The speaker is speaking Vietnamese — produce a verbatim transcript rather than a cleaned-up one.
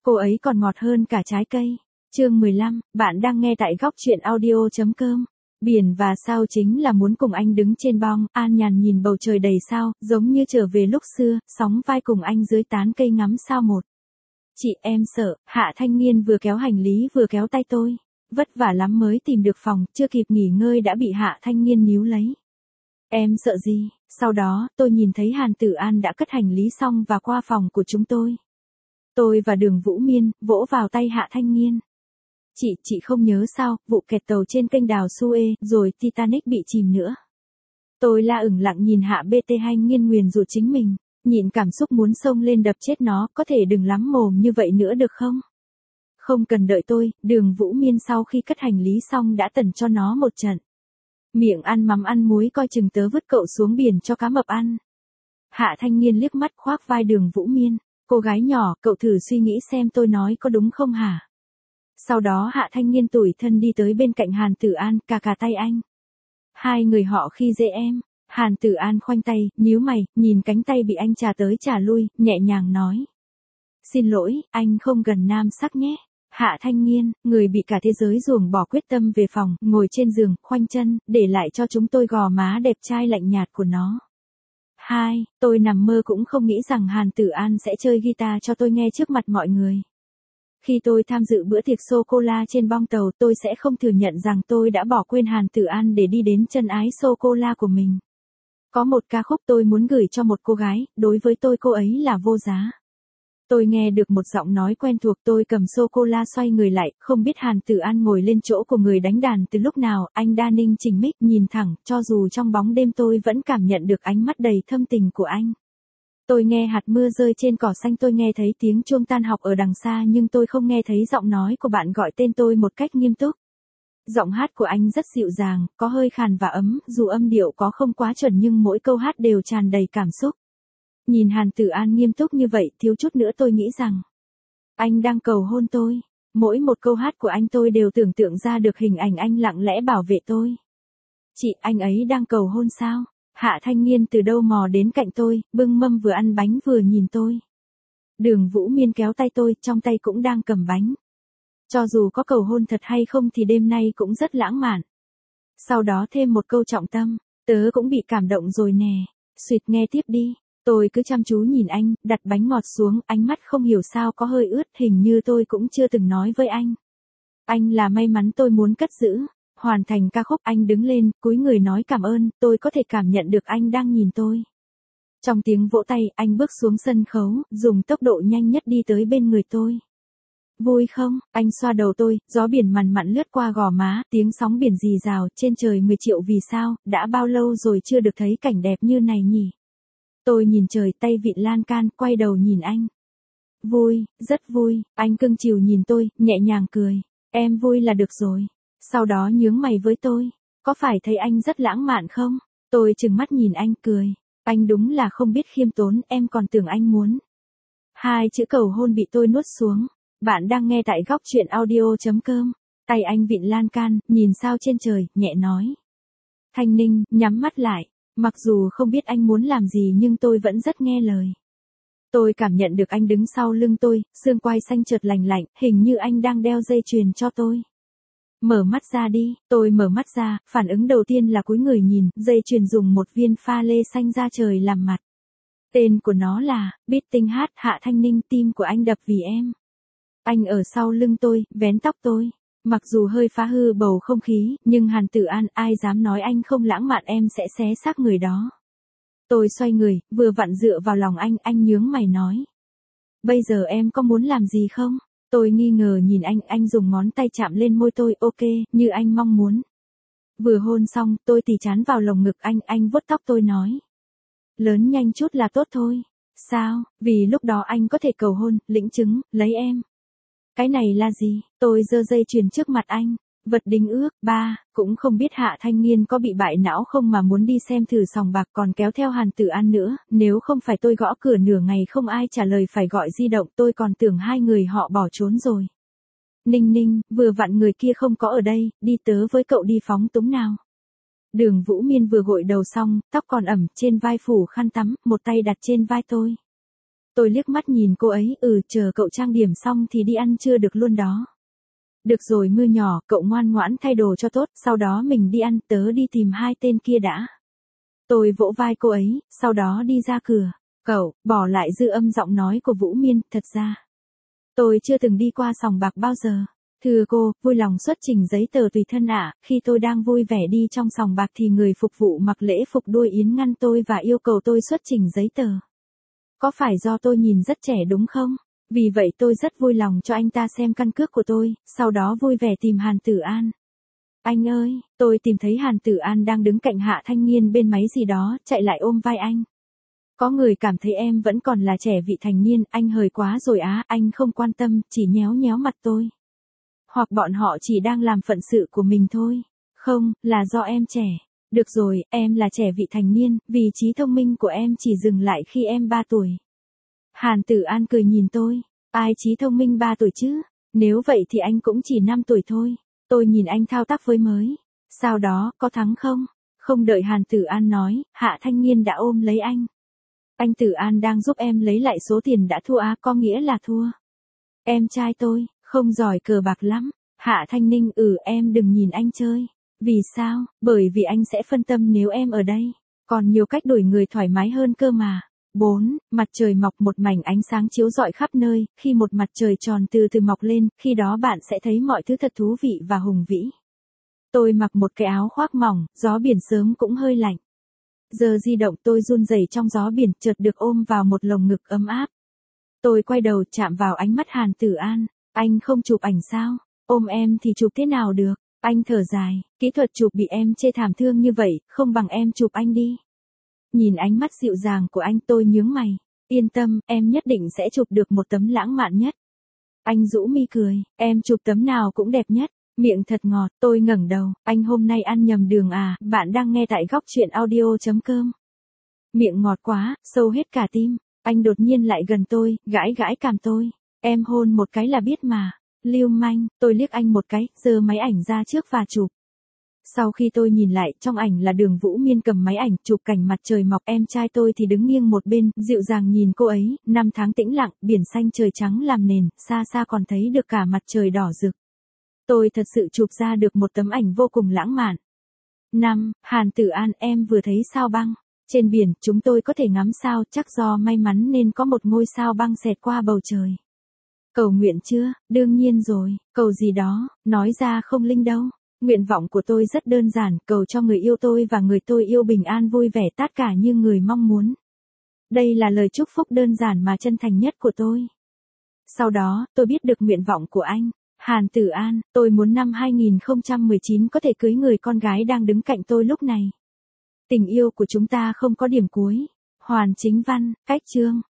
Cô ấy còn ngọt hơn cả trái cây. Chương mười lăm, bạn đang nghe tại góc truyện audio chấm com. Biển và sao chính là muốn cùng anh đứng trên bong, an nhàn nhìn bầu trời đầy sao, giống như trở về lúc xưa, sóng vai cùng anh dưới tán cây ngắm sao một. Chị, em sợ. Hạ Thanh Nghiên vừa kéo hành lý vừa kéo tay tôi. Vất vả lắm mới tìm được phòng, chưa kịp nghỉ ngơi đã bị Hạ Thanh Nghiên níu lấy. Em sợ gì? Sau đó, tôi nhìn thấy Hàn Tử An đã cất hành lý xong và qua phòng của chúng tôi. Tôi và Đường Vũ Miên vỗ vào tay Hạ Thanh Nghiên. Chị, chị không nhớ sao, vụ kẹt tàu trên kênh đào Suez, rồi Titanic bị chìm nữa. Tôi la ửng lặng nhìn Hạ bê tê hai Nghiên nguyền rủa chính mình, nhịn cảm xúc muốn xông lên đập chết nó, có thể đừng lắm mồm như vậy nữa được không? Không cần đợi tôi, Đường Vũ Miên sau khi cất hành lý xong đã tẩn cho nó một trận. Miệng ăn mắm ăn muối coi chừng tớ vứt cậu xuống biển cho cá mập ăn. Hạ Thanh Nghiên liếc mắt khoác vai Đường Vũ Miên, cô gái nhỏ, cậu thử suy nghĩ xem tôi nói có đúng không hả? Sau đó Hạ Thanh Nghiên tủi thân đi tới bên cạnh Hàn Tử An, cà cà tay anh. Hai người họ khi dễ em. Hàn Tử An khoanh tay, nhíu mày, nhìn cánh tay bị anh chà tới chà lui, nhẹ nhàng nói. Xin lỗi, anh không gần nam sắc nhé. Hạ Thanh Nghiên, người bị cả thế giới ruồng bỏ quyết tâm về phòng, ngồi trên giường, khoanh chân, để lại cho chúng tôi gò má đẹp trai lạnh nhạt của nó. Hai, tôi nằm mơ cũng không nghĩ rằng Hàn Tử An sẽ chơi guitar cho tôi nghe trước mặt mọi người. Khi tôi tham dự bữa tiệc sô-cô-la trên bong tàu, tôi sẽ không thừa nhận rằng tôi đã bỏ quên Hàn Tử An để đi đến chân ái sô-cô-la của mình. Có một ca khúc tôi muốn gửi cho một cô gái, đối với tôi cô ấy là vô giá. Tôi nghe được một giọng nói quen thuộc, tôi cầm sô-cô-la xoay người lại, không biết Hàn Tử An ngồi lên chỗ của người đánh đàn từ lúc nào, anh đa ninh chỉnh mic nhìn thẳng, cho dù trong bóng đêm tôi vẫn cảm nhận được ánh mắt đầy thâm tình của anh. Tôi nghe hạt mưa rơi trên cỏ xanh, tôi nghe thấy tiếng chuông tan học ở đằng xa, nhưng tôi không nghe thấy giọng nói của bạn gọi tên tôi một cách nghiêm túc. Giọng hát của anh rất dịu dàng, có hơi khàn và ấm, dù âm điệu có không quá chuẩn nhưng mỗi câu hát đều tràn đầy cảm xúc. Nhìn Hàn Tử An nghiêm túc như vậy, thiếu chút nữa tôi nghĩ rằng anh đang cầu hôn tôi. Mỗi một câu hát của anh tôi đều tưởng tượng ra được hình ảnh anh lặng lẽ bảo vệ tôi. Chị, anh ấy đang cầu hôn sao? Hạ Thanh Nghiên từ đâu mò đến cạnh tôi, bưng mâm vừa ăn bánh vừa nhìn tôi. Đường Vũ Miên kéo tay tôi, trong tay cũng đang cầm bánh. Cho dù có cầu hôn thật hay không thì đêm nay cũng rất lãng mạn. Sau đó thêm một câu trọng tâm, tớ cũng bị cảm động rồi nè. Xuyệt, nghe tiếp đi. Tôi cứ chăm chú nhìn anh, đặt bánh ngọt xuống, ánh mắt không hiểu sao có hơi ướt, hình như tôi cũng chưa từng nói với anh. Anh là may mắn tôi muốn cất giữ. Hoàn thành ca khúc, anh đứng lên, cúi người nói cảm ơn, tôi có thể cảm nhận được anh đang nhìn tôi. Trong tiếng vỗ tay, anh bước xuống sân khấu, dùng tốc độ nhanh nhất đi tới bên người tôi. Vui không? Anh xoa đầu tôi, gió biển mằn mặn lướt qua gò má, tiếng sóng biển rì rào, trên trời mười triệu vì sao, đã bao lâu rồi chưa được thấy cảnh đẹp như này nhỉ? Tôi nhìn trời, tay vịn lan can, quay đầu nhìn anh. Vui, rất vui, anh cưng chiều nhìn tôi, nhẹ nhàng cười. Em vui là được rồi. Sau đó nhướng mày với tôi. Có phải thấy anh rất lãng mạn không? Tôi trừng mắt nhìn anh cười. Anh đúng là không biết khiêm tốn, em còn tưởng anh muốn. Hai chữ cầu hôn bị tôi nuốt xuống. Bạn đang nghe tại góc truyện audio chấm com. Tay anh vịn lan can, nhìn sao trên trời, nhẹ nói. Thanh Ninh, nhắm mắt lại. Mặc dù không biết anh muốn làm gì nhưng tôi vẫn rất nghe lời. Tôi cảm nhận được anh đứng sau lưng tôi, xương quai xanh chợt lành lạnh, hình như anh đang đeo dây chuyền cho tôi. Mở mắt ra đi, tôi mở mắt ra, phản ứng đầu tiên là cúi người nhìn, dây chuyền dùng một viên pha lê xanh da trời làm mặt. Tên của nó là, biết tinh hát, Hạ Thanh Ninh, tim của anh đập vì em. Anh ở sau lưng tôi, vén tóc tôi. Mặc dù hơi phá hư bầu không khí, nhưng Hàn Tử An, ai dám nói anh không lãng mạn, em sẽ xé xác người đó. Tôi xoay người, vừa vặn dựa vào lòng anh, anh nhướng mày nói. Bây giờ em có muốn làm gì không? Tôi nghi ngờ nhìn anh, anh dùng ngón tay chạm lên môi tôi, ok, như anh mong muốn. Vừa hôn xong, tôi tì chán vào lồng ngực anh, anh vuốt tóc tôi nói. Lớn nhanh chút là tốt thôi. Sao? Vì lúc đó anh có thể cầu hôn, lĩnh chứng, lấy em. Cái này là gì? Tôi giơ dây chuyền trước mặt anh. Vật đính ước, ba, cũng không biết Hạ Thanh Nghiên có bị bại não không mà muốn đi xem thử sòng bạc còn kéo theo Hàn Tử An nữa, nếu không phải tôi gõ cửa nửa ngày không ai trả lời phải gọi di động tôi còn tưởng hai người họ bỏ trốn rồi. Ninh Ninh, vừa vặn người kia không có ở đây, đi tớ với cậu đi phóng túng nào. Đường Vũ Miên vừa gội đầu xong, tóc còn ẩm, trên vai phủ khăn tắm, một tay đặt trên vai tôi. Tôi liếc mắt nhìn cô ấy, ừ, chờ cậu trang điểm xong thì đi ăn trưa được luôn đó. Được rồi mưa nhỏ, cậu ngoan ngoãn thay đồ cho tốt, sau đó mình đi ăn, tớ đi tìm hai tên kia đã. Tôi vỗ vai cô ấy, sau đó đi ra cửa. Cậu, bỏ lại dư âm giọng nói của Vũ Miên, thật ra. Tôi chưa từng đi qua sòng bạc bao giờ. Thưa cô, vui lòng xuất trình giấy tờ tùy thân ạ, khi tôi đang vui vẻ đi trong sòng bạc thì người phục vụ mặc lễ phục đuôi yến ngăn tôi và yêu cầu tôi xuất trình giấy tờ. Có phải do tôi nhìn rất trẻ đúng không? Vì vậy tôi rất vui lòng cho anh ta xem căn cước của tôi, sau đó vui vẻ tìm Hàn Tử An. Anh ơi, tôi tìm thấy Hàn Tử An đang đứng cạnh Hạ Thanh Nghiên bên máy gì đó, chạy lại ôm vai anh. Có người cảm thấy em vẫn còn là trẻ vị thành niên, anh hời quá rồi á, anh không quan tâm, chỉ nhéo nhéo mặt tôi. Hoặc bọn họ chỉ đang làm phận sự của mình thôi. Không, là do em trẻ. Được rồi, em là trẻ vị thành niên, vì trí thông minh của em chỉ dừng lại khi em ba tuổi. Hàn Tử An cười nhìn tôi. Ai trí thông minh ba tuổi chứ? Nếu vậy thì anh cũng chỉ năm tuổi thôi. Tôi nhìn anh thao tác với mới. Sau đó, có thắng không? Không đợi Hàn Tử An nói, Hạ Thanh Nghiên đã ôm lấy anh. Anh Tử An đang giúp em lấy lại số tiền đã thua á, có nghĩa là thua. Em trai tôi, không giỏi cờ bạc lắm. Hạ Thanh Ninh, ừ, em đừng nhìn anh chơi. Vì sao? Bởi vì anh sẽ phân tâm nếu em ở đây. Còn nhiều cách đuổi người thoải mái hơn cơ mà. bốn. Mặt trời mọc, một mảnh ánh sáng chiếu rọi khắp nơi, khi một mặt trời tròn từ từ mọc lên, khi đó bạn sẽ thấy mọi thứ thật thú vị và hùng vĩ. Tôi mặc một cái áo khoác mỏng, gió biển sớm cũng hơi lạnh. Giờ di động tôi run rẩy trong gió biển, chợt được ôm vào một lồng ngực ấm áp. Tôi quay đầu chạm vào ánh mắt Hàn Tử An. Anh không chụp ảnh sao? Ôm em thì chụp thế nào được? Anh thở dài, kỹ thuật chụp bị em chê thảm thương như vậy, không bằng em chụp anh đi. Nhìn ánh mắt dịu dàng của anh tôi nhướng mày. Yên tâm, em nhất định sẽ chụp được một tấm lãng mạn nhất. Anh rũ mi cười, em chụp tấm nào cũng đẹp nhất. Miệng thật ngọt, tôi ngẩng đầu, anh hôm nay ăn nhầm đường à, bạn đang nghe tại góc truyện audio.com. Miệng ngọt quá, sâu hết cả tim. Anh đột nhiên lại gần tôi, gãi gãi cằm tôi. Em hôn một cái là biết mà. Lưu manh, tôi liếc anh một cái, giơ máy ảnh ra trước và chụp. Sau khi tôi nhìn lại, trong ảnh là Đường Vũ Miên cầm máy ảnh, chụp cảnh mặt trời mọc, em trai tôi thì đứng nghiêng một bên, dịu dàng nhìn cô ấy, năm tháng tĩnh lặng, biển xanh trời trắng làm nền, xa xa còn thấy được cả mặt trời đỏ rực. Tôi thật sự chụp ra được một tấm ảnh vô cùng lãng mạn. năm. Hàn Tử An, em vừa thấy sao băng. Trên biển, chúng tôi có thể ngắm sao, chắc do may mắn nên có một ngôi sao băng xẹt qua bầu trời. Cầu nguyện chưa? Đương nhiên rồi, cầu gì đó, nói ra không linh đâu. Nguyện vọng của tôi rất đơn giản, cầu cho người yêu tôi và người tôi yêu bình an vui vẻ tất cả như người mong muốn. Đây là lời chúc phúc đơn giản mà chân thành nhất của tôi. Sau đó, tôi biết được nguyện vọng của anh. Hàn Tử An, tôi muốn năm hai không một chín có thể cưới người con gái đang đứng cạnh tôi lúc này. Tình yêu của chúng ta không có điểm cuối. Hoàn Chính Văn, Cách Chương.